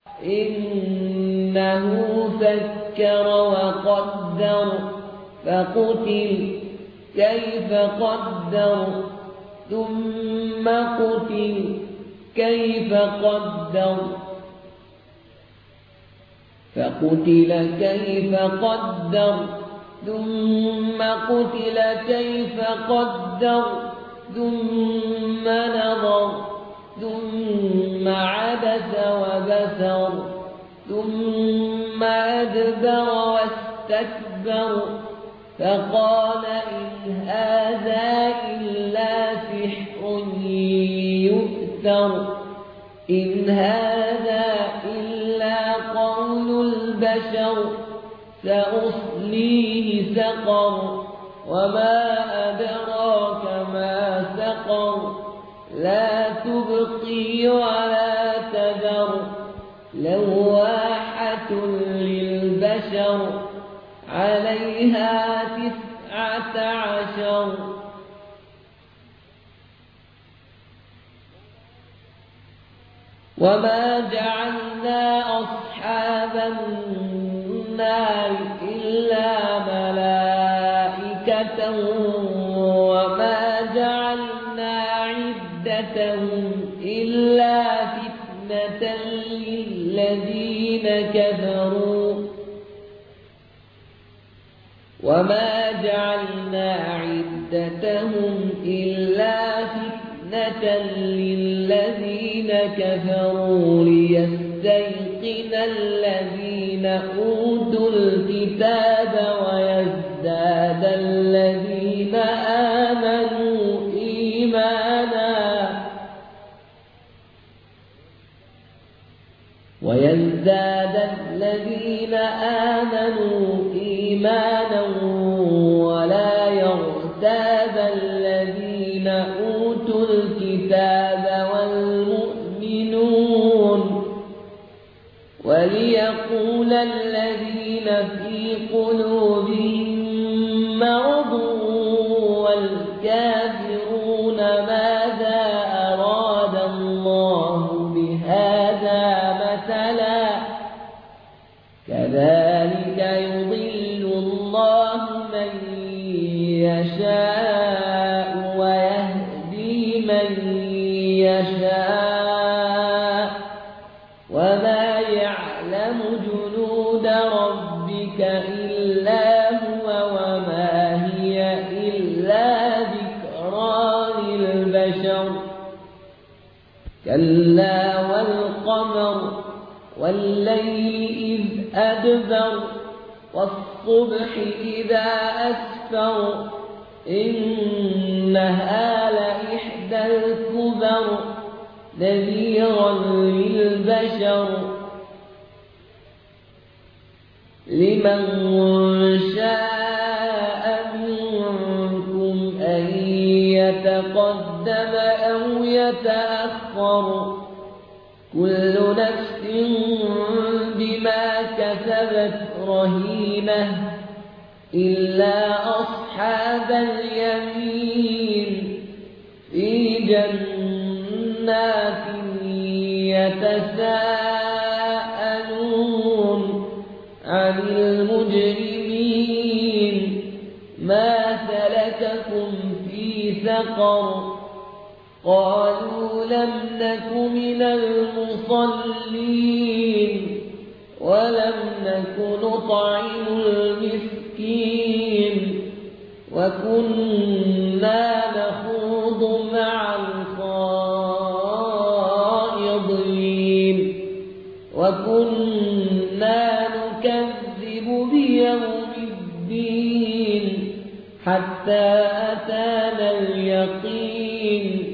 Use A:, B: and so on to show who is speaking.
A: إنه فكر وقدر فقتل كيف قدر ثم قتل كيف قدر فقتل كيف قدر ثم قتل كيف قدر ثم نظر ثم عبس وبسر ثم أدبر واستكبر فقال إن هذا إلا سحر يؤثر إن هذا إلا قول البشر سأصليه سقر وما أدراك ما سقر لا تبقي ولا تذر لواحة للبشر عليها 19 وما جعلنا أصحاب النار إلا ملائكة وما جعلنا عدتهم إلا فتنة للذين كفروا وما جعلنا عدتهم إلا فتنة للذين كفروا ليستيقن الذين أوتوا الكتاب ويزداد الذين آمنوا إيمانا ولا يرتاب الذين أوتوا الكتاب والمؤمنون وليقول الذين في قلوبهم مرض والكافرون ماذا أراد الله بهذا مثلا كذلك يضل الله من يشاء ويهدي من يشاء وما يعلم جنود ربك إلا هو وما هي إلا ذكرى للبشر كلا والقمر والليل إذ أدبر والصبح إذا أسفر إنها لإحدى الكبر نذيرا للبشر لمن شاء منكم أن يتقدم أو يتأخر كل نفس بما كسبت رهينة إلا أصحاب اليمين في جنات يتساءلون عن المجرمين ما سلككم في سقر قالوا لم نك من المصلين ولم نك نطعم المسكين وكنا نخوض مع الخائضين وكنا نكذب بيوم الدين حتى أتانا اليقين